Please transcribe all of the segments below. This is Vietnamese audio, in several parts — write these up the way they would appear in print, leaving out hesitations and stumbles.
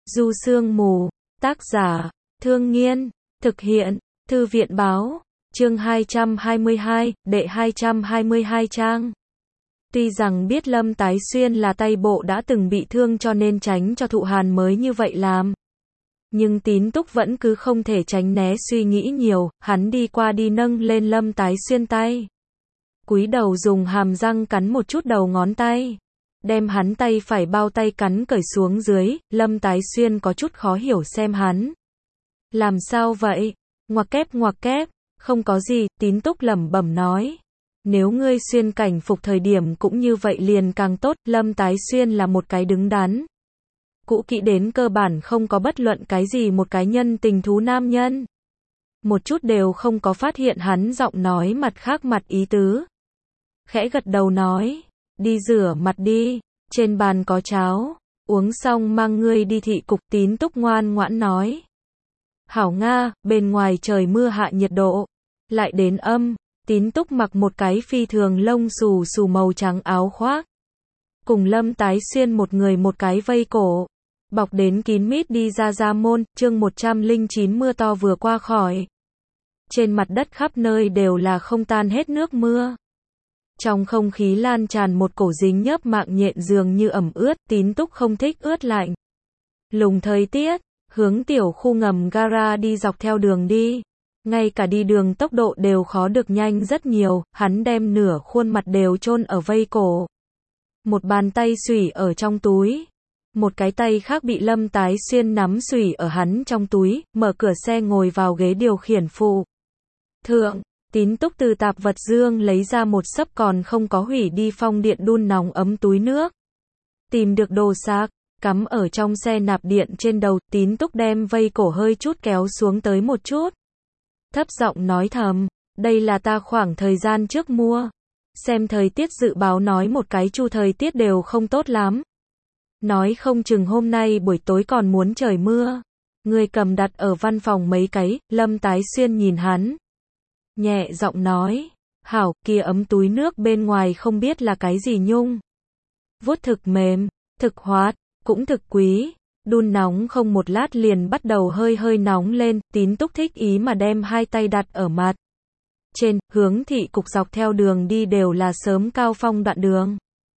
Du Sương Mù, tác giả, Thương Nghiên, thực hiện, Thư viện Báo, chương 222, đệ 222 trang. Tuy rằng biết Lâm Tái Xuyên là tay bộ đã từng bị thương cho nên tránh cho Thụ Hàn mới như vậy làm. Nhưng Tín Túc vẫn cứ không thể tránh né suy nghĩ nhiều, hắn đi qua đi nâng lên Lâm Tái Xuyên tay. Cúi đầu dùng hàm răng cắn một chút đầu ngón tay. Đem hắn tay phải bao tay cắn cởi xuống dưới, Lâm Tái Xuyên có chút khó hiểu xem hắn. Làm sao vậy? Ngoặc kép, không có gì, Tín Túc lẩm bẩm nói. Nếu ngươi xuyên cảnh phục thời điểm cũng như vậy liền càng tốt, Lâm Tái Xuyên là một cái đứng đắn. Cũ kỹ đến cơ bản không có bất luận cái gì một cái nhân tình thú nam nhân. Một chút đều không có phát hiện hắn giọng nói mặt khác mặt ý tứ. Khẽ gật đầu nói. Đi rửa mặt đi, trên bàn có cháo, uống xong mang ngươi đi thị cục. Tín Túc ngoan ngoãn nói. Hảo Nga, bên ngoài trời mưa hạ nhiệt độ, lại đến âm. Tín Túc mặc một cái phi thường lông xù xù màu trắng áo khoác. Cùng Lâm Tái Xuyên một người một cái vây cổ, bọc đến kín mít đi ra môn. Chương 109 mưa to vừa qua khỏi. Trên mặt đất khắp nơi đều là không tan hết nước mưa. Trong không khí lan tràn một cổ dính nhớp mạng nhện dường như ẩm ướt. Tín Túc không thích ướt lạnh. Lùng thời tiết, hướng tiểu khu ngầm gara đi dọc theo đường đi. Ngay cả đi đường tốc độ đều khó được nhanh rất nhiều, hắn đem nửa khuôn mặt đều chôn ở vây cổ. Một bàn tay xùy ở trong túi. Một cái tay khác bị Lâm Tái Xuyên nắm xùy ở hắn trong túi, mở cửa xe ngồi vào ghế điều khiển phụ. Thượng, Tín Túc từ tạp vật dương lấy ra một xấp còn không có hủy đi phong điện đun nóng ấm túi nước. Tìm được đồ sạc, cắm ở trong xe nạp điện trên đầu, Tín Túc đem vây cổ hơi chút kéo xuống tới một chút. Thấp giọng nói thầm, đây là ta khoảng thời gian trước mua. Xem thời tiết dự báo nói một cái chu thời tiết đều không tốt lắm. Nói không chừng hôm nay buổi tối còn muốn trời mưa. Người cầm đặt ở văn phòng mấy cái. Lâm Tái Xuyên nhìn hắn. Nhẹ giọng nói, hảo, kia ấm túi nước bên ngoài không biết là cái gì nhung. Vuốt thực mềm, thực hoạt, cũng thực quý. Đun nóng không một lát liền bắt đầu hơi nóng lên. Tín Túc thích ý mà đem hai tay đặt ở mặt trên, hướng thị cục dọc theo đường đi đều là sớm cao phong đoạn đường.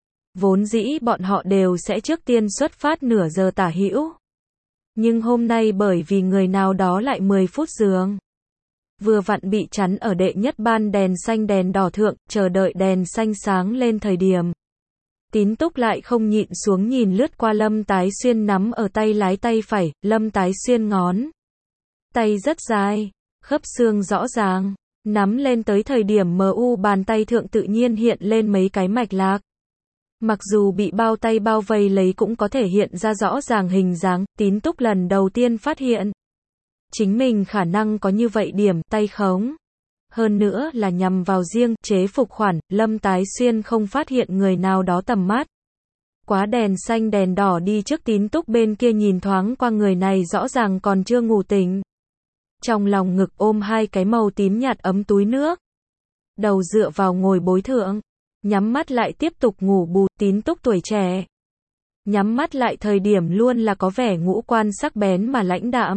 Vốn dĩ bọn họ đều sẽ trước tiên xuất phát nửa giờ tả hữu. Nhưng hôm nay bởi vì người nào đó lại 10 phút giường. Vừa vặn bị chắn ở đệ nhất ban đèn xanh đèn đỏ thượng, chờ đợi đèn xanh sáng lên thời điểm. Tín Túc lại không nhịn xuống nhìn lướt qua Lâm Tái Xuyên nắm ở tay lái tay phải. Lâm Tái Xuyên ngón tay rất dài, khớp xương rõ ràng, nắm lên tới thời điểm mu bàn tay thượng tự nhiên hiện lên mấy cái mạch lạc. Mặc dù bị bao tay bao vây lấy cũng có thể hiện ra rõ ràng hình dáng. Tín Túc lần đầu tiên phát hiện chính mình khả năng có như vậy điểm tay khống. Hơn nữa là nhằm vào riêng chế phục khoản. Lâm Tái Xuyên không phát hiện người nào đó tầm mắt. Quá đèn xanh đèn đỏ đi trước. Tín Túc bên kia nhìn thoáng qua người này rõ ràng còn chưa ngủ tỉnh. Trong lòng ngực ôm hai cái màu tím nhạt ấm túi nước. Đầu dựa vào ngồi bối thượng. Nhắm mắt lại tiếp tục ngủ bù. Tín Túc tuổi trẻ. Nhắm mắt lại thời điểm luôn là có vẻ ngũ quan sắc bén mà lãnh đạm.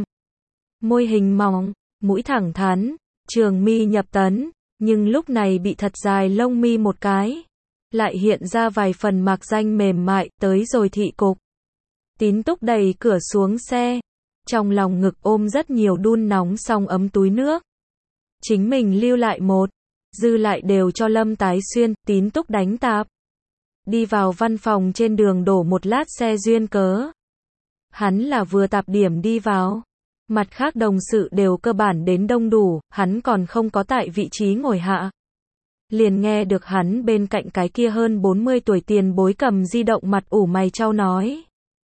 Môi hình mỏng, mũi thẳng thắn, trường mi nhập tấn, nhưng lúc này bị thật dài lông mi một cái. Lại hiện ra vài phần mạc danh mềm mại. Tới rồi thị cục. Tín Túc đẩy cửa xuống xe. Trong lòng ngực ôm rất nhiều đun nóng xong ấm túi nước. Chính mình lưu lại một. Dư lại đều cho Lâm Tái Xuyên. Tín Túc đánh tạp. Đi vào văn phòng trên đường đổ một lát xe duyên cớ. Hắn là vừa tạp điểm đi vào. Mặt khác đồng sự đều cơ bản đến đông đủ. Hắn còn không có tại vị trí ngồi hạ. Liền nghe được hắn bên cạnh cái kia hơn 40 tuổi tiền bối cầm di động mặt ủ mày chau nói.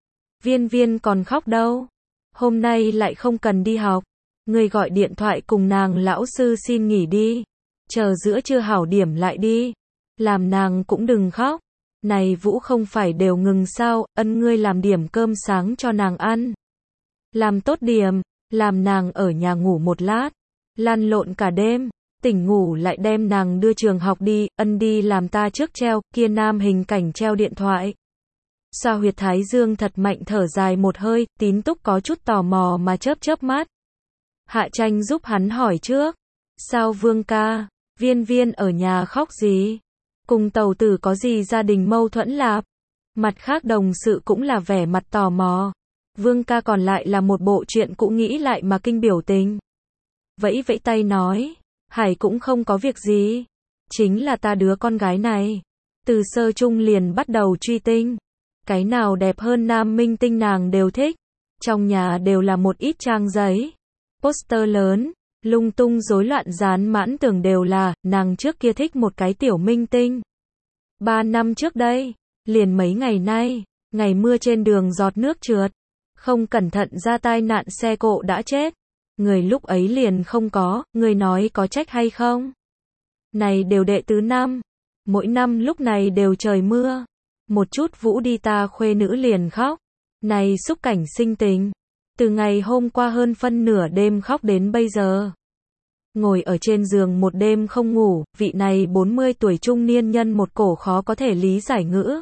Viên còn khóc đâu. Hôm nay lại không cần đi học. Người gọi điện thoại cùng nàng lão sư xin nghỉ đi. Chờ giữa trưa hảo điểm lại đi. Làm nàng cũng đừng khóc. Này Vũ không phải đều ngừng sao, ân ngươi làm điểm cơm sáng cho nàng ăn. Làm tốt điểm, làm nàng ở nhà ngủ một lát. Lăn lộn cả đêm, tỉnh ngủ lại đem nàng đưa trường học đi, ân đi làm ta trước treo, kia nam hình cảnh treo điện thoại. xoa huyệt thái dương thật mạnh thở dài một hơi, Tín Túc có chút tò mò mà chớp chớp mắt. Hạ Tranh giúp hắn hỏi trước. Sao Vương ca, Viên Viên ở nhà khóc gì? Cùng tàu tử có gì gia đình mâu thuẫn lạp? Mặt khác đồng sự cũng là vẻ mặt tò mò. Vương ca còn lại là một bộ chuyện cũ nghĩ lại mà kinh biểu tình. Vẫy vẫy tay nói, Hải cũng không có việc gì. Chính là ta đứa con gái này. Từ sơ chung liền bắt đầu truy tinh. Cái nào đẹp hơn nam minh tinh nàng đều thích. Trong nhà đều là một ít trang giấy. Poster lớn, lung tung rối loạn dán mãn tường đều là, nàng trước kia thích một cái tiểu minh tinh. 3 năm trước đây, liền mấy ngày nay, ngày mưa trên đường giọt nước trượt. Không cẩn thận ra tai nạn xe cộ đã chết. Người lúc ấy liền không có, người nói có trách hay không? Này đều đệ tứ năm. Mỗi năm lúc này đều trời mưa. Một chút vũ đi ta khuê nữ liền khóc. Này xúc cảnh sinh tình. Từ ngày hôm qua hơn phân nửa đêm khóc đến bây giờ. Ngồi ở trên giường một đêm không ngủ, vị này 40 tuổi trung niên nhân một cổ khó có thể lý giải ngữ.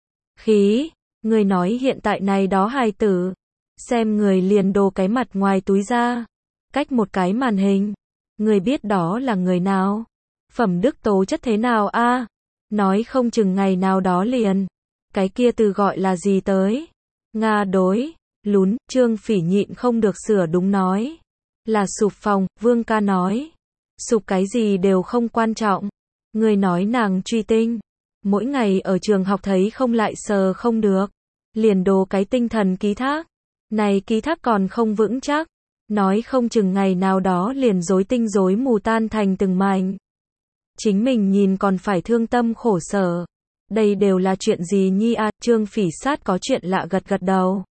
Khí, người nói hiện tại này đó hài tử. Xem người liền đồ cái mặt ngoài túi ra. Cách một cái màn hình. Người biết đó là người nào? Phẩm đức tố chất thế nào a? Nói không chừng ngày nào đó liền. Cái kia từ gọi là gì tới? Nga đối. Lún, Trương Phỉ nhịn không được sửa đúng nói. Là sụp phòng, Vương ca nói. Sụp cái gì đều không quan trọng. Người nói nàng truy tinh. Mỗi ngày ở trường học thấy không lại sờ không được. Liền đồ cái tinh thần ký thác. Này ký thác còn không vững chắc. Nói không chừng ngày nào đó liền rối tinh rối mù tan thành từng mảnh. Chính mình nhìn còn phải thương tâm khổ sở. Đây đều là chuyện gì nhi à? Trương Phỉ sát có chuyện lạ gật gật đầu.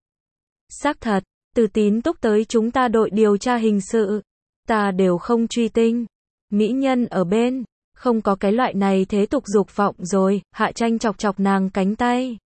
Xác thật, từ Tín Túc tới chúng ta đội điều tra hình sự. Ta đều không truy tinh. Mỹ nhân ở bên. Không có cái loại này thế tục dục vọng rồi. Hạ Tranh chọc chọc nàng cánh tay.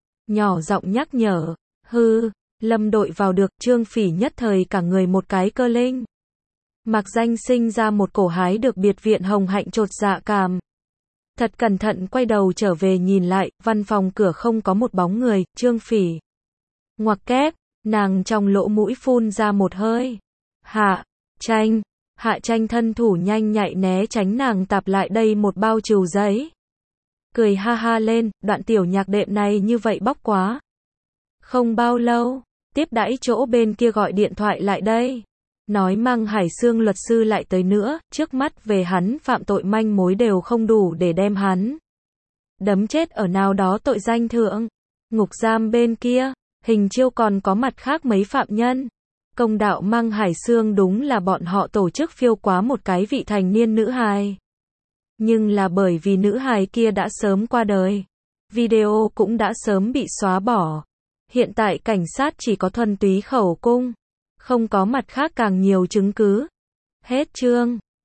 Nhỏ giọng nhắc nhở. Hư, Lâm đội vào được. Trương Phỉ nhất thời cả người một cái cơ linh. Mạc Danh sinh ra một cổ hái được biệt viện hồng hạnh chột dạ cảm. Thật cẩn thận quay đầu trở về nhìn lại, văn phòng cửa không có một bóng người. Trương Phỉ ngoặc kép, nàng trong lỗ mũi phun ra một hơi. Hạ Tranh, Hạ Tranh thân thủ nhanh nhạy né tránh nàng tạp lại đây một bao trừu giấy. Cười ha ha lên, đoạn tiểu nhạc đệm này như vậy bóc quá. Không bao lâu, tiếp đãi chỗ bên kia gọi điện thoại lại đây. Nói Mang Hải Sương luật sư lại tới nữa, trước mắt về hắn phạm tội manh mối đều không đủ để đem hắn đấm chết ở nào đó tội danh thượng. Ngục giam bên kia, Hình Chiêu còn có mặt khác mấy phạm nhân. Công đạo Mang Hải Sương đúng là bọn họ tổ chức phiêu quá một cái vị thành niên nữ hài. Nhưng là bởi vì nữ hài kia đã sớm qua đời. Video cũng đã sớm bị xóa bỏ. Hiện tại cảnh sát chỉ có thuần túy khẩu cung. Không có mặt khác càng nhiều chứng cứ. Hết chương.